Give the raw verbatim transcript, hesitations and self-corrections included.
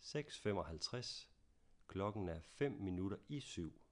seks femoghalvtreds. Klokken er fem minutter i syv.